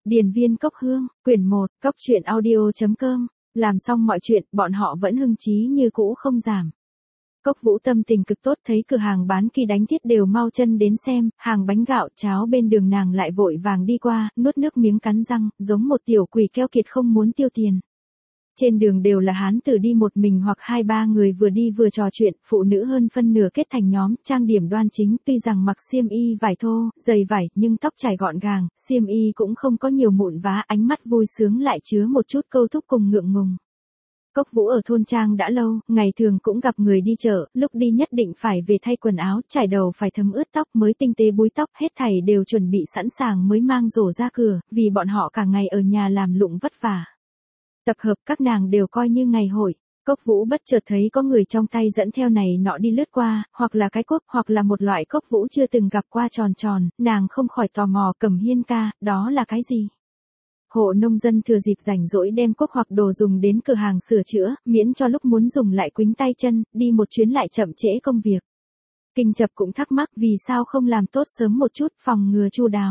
Điền viên Cốc Hương, quyển 1, Cốc truyện audio.com, làm xong mọi chuyện, bọn họ vẫn hưng chí như cũ không giảm. Cốc Vũ tâm tình cực tốt, thấy cửa hàng bán kỳ đánh thiết đều mau chân đến xem, hàng bánh gạo, cháo bên đường nàng lại vội vàng đi qua, nuốt nước miếng cắn răng, giống một tiểu quỷ keo kiệt không muốn tiêu tiền. Trên đường đều là hán tử đi một mình hoặc 2-3 người vừa đi vừa trò chuyện, phụ nữ hơn phân nửa kết thành nhóm, trang điểm đoan chính, tuy rằng mặc xiêm y vải thô, dày vải, nhưng tóc chải gọn gàng, xiêm y cũng không có nhiều mụn vá, ánh mắt vui sướng lại chứa một chút câu thúc cùng ngượng ngùng. Cốc Vũ ở thôn trang đã lâu, ngày thường cũng gặp người đi chợ, lúc đi nhất định phải về thay quần áo, trải đầu phải thấm ướt tóc mới tinh tế búi tóc, hết thảy đều chuẩn bị sẵn sàng mới mang rổ ra cửa, vì bọn họ cả ngày ở nhà làm lụng vất vả. Tập hợp các nàng đều coi như ngày hội. Cốc Vũ bất chợt thấy có người trong tay dẫn theo này nọ đi lướt qua, hoặc là cái cuốc, hoặc là một loại Cốc Vũ chưa từng gặp qua tròn tròn, nàng không khỏi tò mò. Cẩm Hiên ca, đó là cái gì? Hộ nông dân thừa dịp rảnh rỗi đem cuốc hoặc đồ dùng đến cửa hàng sửa chữa, miễn cho lúc muốn dùng lại quĩnh tay chân, đi một chuyến lại chậm trễ công việc. Kinh Chập cũng thắc mắc vì sao không làm tốt sớm một chút, phòng ngừa chu đáo.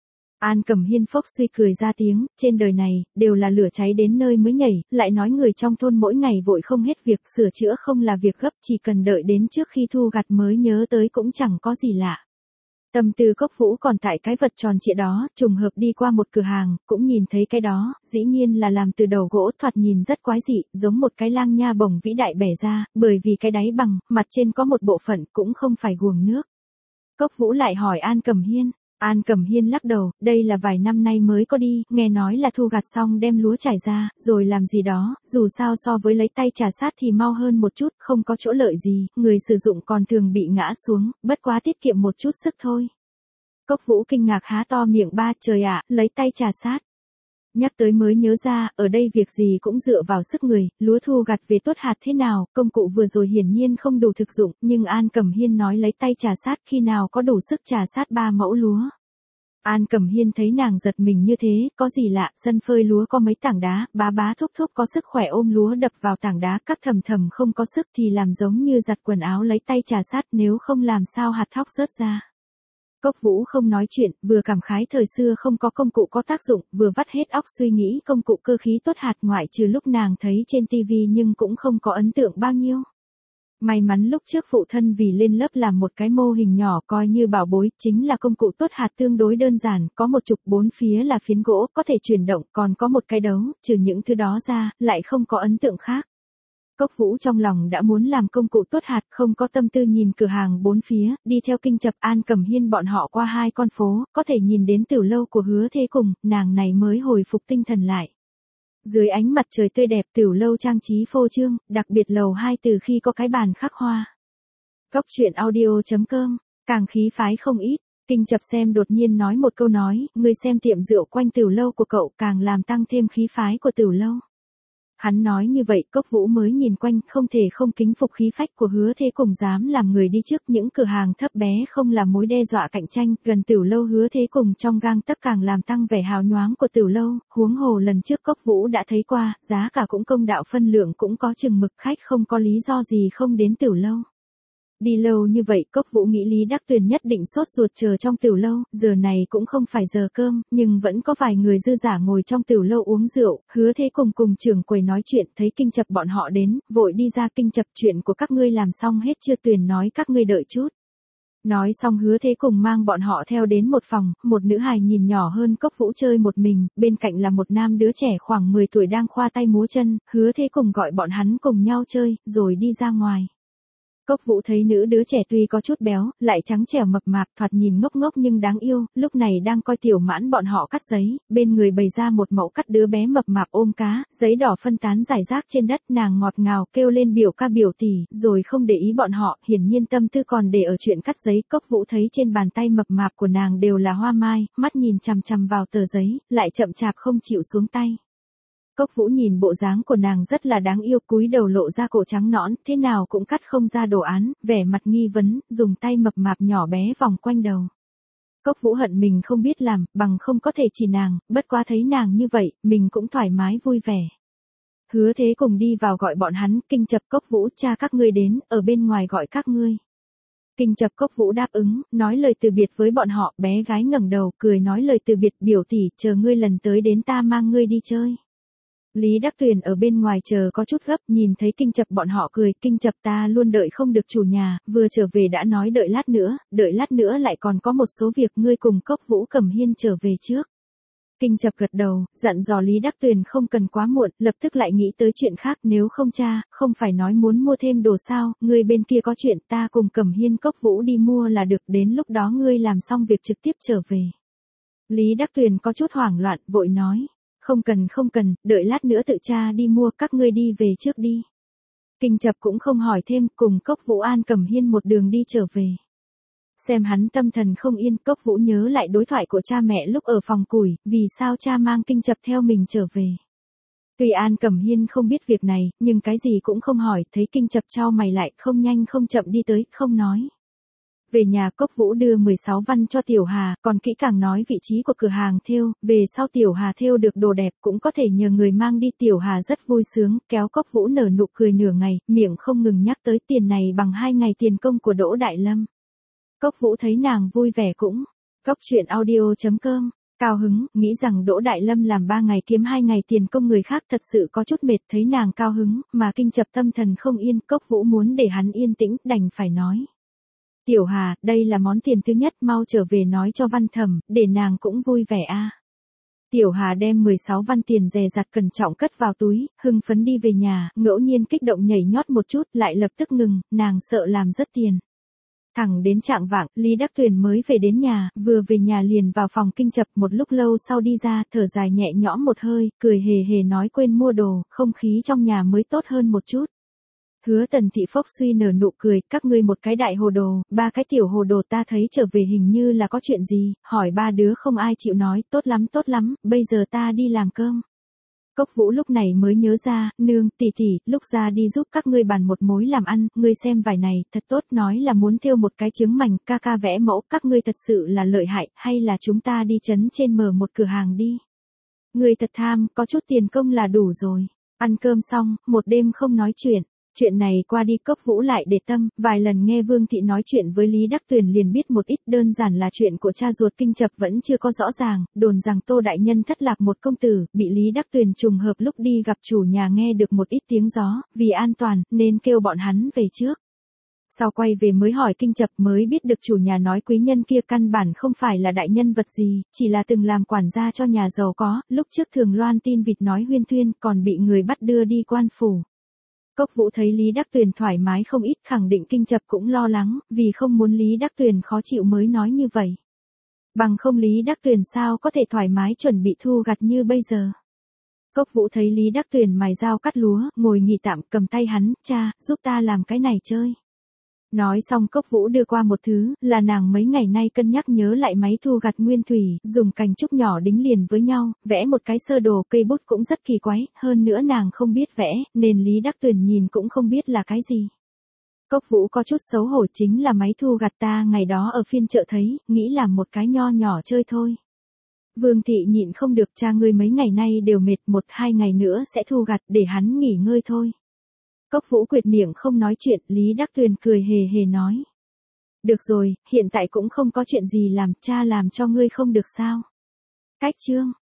An Cẩm Hiên phốc suy cười ra tiếng, trên đời này, đều là lửa cháy đến nơi mới nhảy, lại nói người trong thôn mỗi ngày vội không hết việc, sửa chữa không là việc gấp, chỉ cần đợi đến trước khi thu gặt mới nhớ tới cũng chẳng có gì lạ. Tâm tư Cốc Vũ còn tại cái vật tròn trịa đó, trùng hợp đi qua một cửa hàng, cũng nhìn thấy cái đó, dĩ nhiên là làm từ đầu gỗ, thoạt nhìn rất quái dị, giống một cái lang nha bổng vĩ đại bẻ ra, bởi vì cái đáy bằng, mặt trên có một bộ phận, cũng không phải guồng nước. Cốc Vũ lại hỏi An Cẩm Hiên. An Cẩm Hiên lắc đầu, đây là vài năm nay mới có đi, nghe nói là thu gặt xong đem lúa trải ra, rồi làm gì đó, dù sao so với lấy tay trà sát thì mau hơn một chút, không có chỗ lợi gì, người sử dụng còn thường bị ngã xuống, bất quá tiết kiệm một chút sức thôi. Cốc Vũ kinh ngạc há to miệng, ba trời ạ, lấy tay trà sát. Nhắc tới mới nhớ ra, ở đây việc gì cũng dựa vào sức người, lúa thu gặt về tuốt hạt thế nào, công cụ vừa rồi hiển nhiên không đủ thực dụng, nhưng An Cẩm Hiên nói lấy tay trà sát, khi nào có đủ sức trà sát 3 mẫu lúa. An Cẩm Hiên thấy nàng giật mình như thế, có gì lạ, sân phơi lúa có mấy tảng đá, bá thúc thúc có sức khỏe ôm lúa đập vào tảng đá, các thầm thầm không có sức thì làm giống như giặt quần áo lấy tay trà sát, nếu không làm sao hạt thóc rớt ra. Cốc Vũ không nói chuyện, vừa cảm khái thời xưa không có công cụ có tác dụng, vừa vắt hết óc suy nghĩ công cụ cơ khí tốt hạt, ngoại trừ lúc nàng thấy trên tivi nhưng cũng không có ấn tượng bao nhiêu. May mắn lúc trước phụ thân vì lên lớp làm một cái mô hình nhỏ coi như bảo bối, chính là công cụ tốt hạt tương đối đơn giản, có một trục bốn phía là phiến gỗ, có thể chuyển động, còn có một cái đấu, trừ những thứ đó ra, lại không có ấn tượng khác. Cốc Vũ trong lòng đã muốn làm công cụ tốt hạt, không có tâm tư nhìn cửa hàng bốn phía, đi theo Kinh Chập An Cẩm Hiên bọn họ qua 2 con phố, có thể nhìn đến tiểu lâu của Hứa Thế Cùng, nàng này mới hồi phục tinh thần lại. Dưới ánh mặt trời tươi đẹp, tiểu lâu trang trí phô trương, đặc biệt lầu 2 từ khi có cái bàn khắc hoa. Cốc truyện audio.com, càng khí phái không ít. Kinh Chập xem đột nhiên nói một câu nói, ngươi xem tiệm rượu quanh tiểu lâu của cậu càng làm tăng thêm khí phái của tiểu lâu. Hắn nói như vậy, Cốc Vũ mới nhìn quanh, không thể không kính phục khí phách của Hứa Thế Cùng, dám làm người đi trước, những cửa hàng thấp bé không là mối đe dọa cạnh tranh, gần tiểu lâu Hứa Thế Cùng trong gang tấc càng làm tăng vẻ hào nhoáng của tiểu lâu, huống hồ lần trước Cốc Vũ đã thấy qua, giá cả cũng công đạo, phân lượng cũng có chừng mực, khách không có lý do gì không đến tiểu lâu. Đi lâu như vậy, Cốc Vũ nghĩ Lý Đắc Tuyền nhất định sốt ruột chờ trong tiểu lâu, giờ này cũng không phải giờ cơm, nhưng vẫn có vài người dư dả ngồi trong tiểu lâu uống rượu, Hứa Thế cùng trưởng quầy nói chuyện, thấy Kinh Chập bọn họ đến, vội đi ra. Kinh Chập, chuyện của các ngươi làm xong hết chưa? Tuyền nói các ngươi đợi chút. Nói xong Hứa Thế cùng mang bọn họ theo đến một phòng, một nữ hài nhìn nhỏ hơn Cốc Vũ chơi một mình, bên cạnh là một nam đứa trẻ khoảng 10 tuổi đang khoa tay múa chân, Hứa Thế cùng gọi bọn hắn cùng nhau chơi, rồi đi ra ngoài. Cốc Vũ thấy nữ đứa trẻ tuy có chút béo, lại trắng trẻo mập mạp, thoạt nhìn ngốc ngốc nhưng đáng yêu, lúc này đang coi Tiểu Mãn bọn họ cắt giấy, bên người bày ra một mẫu cắt đứa bé mập mạp ôm cá, giấy đỏ phân tán rải rác trên đất, nàng ngọt ngào kêu lên biểu ca biểu tỷ, rồi không để ý bọn họ, hiển nhiên tâm tư còn để ở chuyện cắt giấy. Cốc Vũ thấy trên bàn tay mập mạp của nàng đều là hoa mai, mắt nhìn chằm chằm vào tờ giấy, lại chậm chạp không chịu xuống tay. Cốc Vũ nhìn bộ dáng của nàng rất là đáng yêu, cúi đầu lộ ra cổ trắng nõn, thế nào cũng cắt không ra đồ án, vẻ mặt nghi vấn, dùng tay mập mạp nhỏ bé vòng quanh đầu. Cốc Vũ hận mình không biết làm, bằng không có thể chỉ nàng, bất quá thấy nàng như vậy, mình cũng thoải mái vui vẻ. Hứa Thế cùng đi vào gọi bọn hắn. Kinh Chập, Cốc Vũ, cha các ngươi đến, ở bên ngoài gọi các ngươi. Kinh Chập Cốc Vũ đáp ứng, nói lời từ biệt với bọn họ, bé gái ngẩng đầu, cười nói lời từ biệt, biểu tỷ, chờ ngươi lần tới đến ta mang ngươi đi chơi. Lý Đắc Tuyền ở bên ngoài chờ có chút gấp, nhìn thấy Kinh Chập bọn họ cười, Kinh Chập ta luôn đợi không được chủ nhà, vừa trở về đã nói đợi lát nữa lại còn có một số việc, ngươi cùng Cốc Vũ Cẩm Hiên trở về trước. Kinh Chập gật đầu, dặn dò Lý Đắc Tuyền không cần quá muộn, lập tức lại nghĩ tới chuyện khác, nếu không cha, không phải nói muốn mua thêm đồ sao, ngươi bên kia có chuyện, ta cùng Cẩm Hiên Cốc Vũ đi mua là được, đến lúc đó ngươi làm xong việc trực tiếp trở về. Lý Đắc Tuyền có chút hoảng loạn, vội nói, không cần, đợi lát nữa tự cha đi mua, các ngươi đi về trước đi. Kinh Chập cũng không hỏi thêm, cùng Cốc Vũ An Cẩm Hiên một đường đi trở về. Xem hắn tâm thần không yên, Cốc Vũ nhớ lại đối thoại của cha mẹ lúc ở phòng củi, vì sao cha mang Kinh Chập theo mình trở về. Tuy An Cẩm Hiên không biết việc này, nhưng cái gì cũng không hỏi, thấy Kinh Chập chau mày lại, không nhanh không chậm đi tới, không nói. Về nhà Cốc Vũ đưa 16 văn cho Tiểu Hà, còn kỹ càng nói vị trí của cửa hàng thêu, về sau Tiểu Hà thêu được đồ đẹp cũng có thể nhờ người mang đi. Tiểu Hà rất vui sướng, kéo Cốc Vũ nở nụ cười nửa ngày, miệng không ngừng nhắc tới tiền này bằng 2 ngày tiền công của Đỗ Đại Lâm. Cốc Vũ thấy nàng vui vẻ cũng. Cốc truyện audio.com, cao hứng, nghĩ rằng Đỗ Đại Lâm làm 3 ngày kiếm 2 ngày tiền công người khác thật sự có chút mệt, thấy nàng cao hứng, mà Kinh Chập tâm thần không yên, Cốc Vũ muốn để hắn yên tĩnh, đành phải nói. Tiểu Hà, đây là món tiền thứ nhất, mau trở về nói cho Văn Thẩm, để nàng cũng vui vẻ a. Tiểu Hà đem 16 văn tiền dè dặt cẩn trọng cất vào túi, hưng phấn đi về nhà, ngẫu nhiên kích động nhảy nhót một chút, lại lập tức ngừng, nàng sợ làm rất tiền. Thẳng đến chạng vạng, Lý Đắc Tuyền mới về đến nhà, vừa về nhà liền vào phòng Kinh Chập, một lúc lâu sau đi ra, thở dài nhẹ nhõm một hơi, cười hề hề nói quên mua đồ, không khí trong nhà mới tốt hơn một chút. Hứa Tần Thị phốc suy nở nụ cười, các ngươi một cái đại hồ đồ, 3 cái tiểu hồ đồ, ta thấy trở về hình như là có chuyện gì, hỏi 3 đứa không ai chịu nói, tốt lắm, bây giờ ta đi làm cơm. Cốc Vũ lúc này mới nhớ ra, nương, tỷ, lúc ra đi giúp các ngươi bàn một mối làm ăn, ngươi xem vải này, thật tốt, nói là muốn thêu một cái trứng mảnh, ca vẽ mẫu, các ngươi thật sự là lợi hại, hay là chúng ta đi trấn trên mở một cửa hàng đi. Ngươi thật tham, có chút tiền công là đủ rồi. Ăn cơm xong, một đêm không nói chuyện. Chuyện này qua đi Cốc Vũ lại để tâm, vài lần nghe Vương Thị nói chuyện với Lý Đắc Tuyền liền biết một ít, đơn giản là chuyện của cha ruột Kinh Chập vẫn chưa có rõ ràng, đồn rằng Tô Đại Nhân thất lạc một công tử, bị Lý Đắc Tuyền trùng hợp lúc đi gặp chủ nhà nghe được một ít tiếng gió, vì an toàn, nên kêu bọn hắn về trước. Sau quay về mới hỏi Kinh Chập mới biết được chủ nhà nói quý nhân kia căn bản không phải là đại nhân vật gì, chỉ là từng làm quản gia cho nhà giàu có, lúc trước thường loan tin vịt nói huyên thuyên, còn bị người bắt đưa đi quan phủ. Cốc Vũ thấy Lý Đắc Tuyền thoải mái không ít, khẳng định Kinh Chập cũng lo lắng, vì không muốn Lý Đắc Tuyền khó chịu mới nói như vậy. Bằng không Lý Đắc Tuyền sao có thể thoải mái chuẩn bị thu gặt như bây giờ. Cốc Vũ thấy Lý Đắc Tuyền mài dao cắt lúa, ngồi nghỉ tạm, cầm tay hắn, cha, giúp ta làm cái này chơi. Nói xong Cốc Vũ đưa qua một thứ, là nàng mấy ngày nay cân nhắc nhớ lại máy thu gặt nguyên thủy, dùng cành trúc nhỏ đính liền với nhau, vẽ một cái sơ đồ, cây bút cũng rất kỳ quái, hơn nữa nàng không biết vẽ, nên Lý Đắc Tuyền nhìn cũng không biết là cái gì. Cốc Vũ có chút xấu hổ, chính là máy thu gặt ta ngày đó ở phiên chợ thấy, nghĩ làm một cái nho nhỏ chơi thôi. Vương Thị nhịn không được, cha ngươi mấy ngày nay đều mệt, 1-2 ngày nữa sẽ thu gặt, để hắn nghỉ ngơi thôi. Cốc Vũ quệt miệng không nói chuyện, Lý Đắc Tuyền cười hề hề nói. Được rồi, hiện tại cũng không có chuyện gì làm, cha làm cho ngươi không được sao. Cách chương.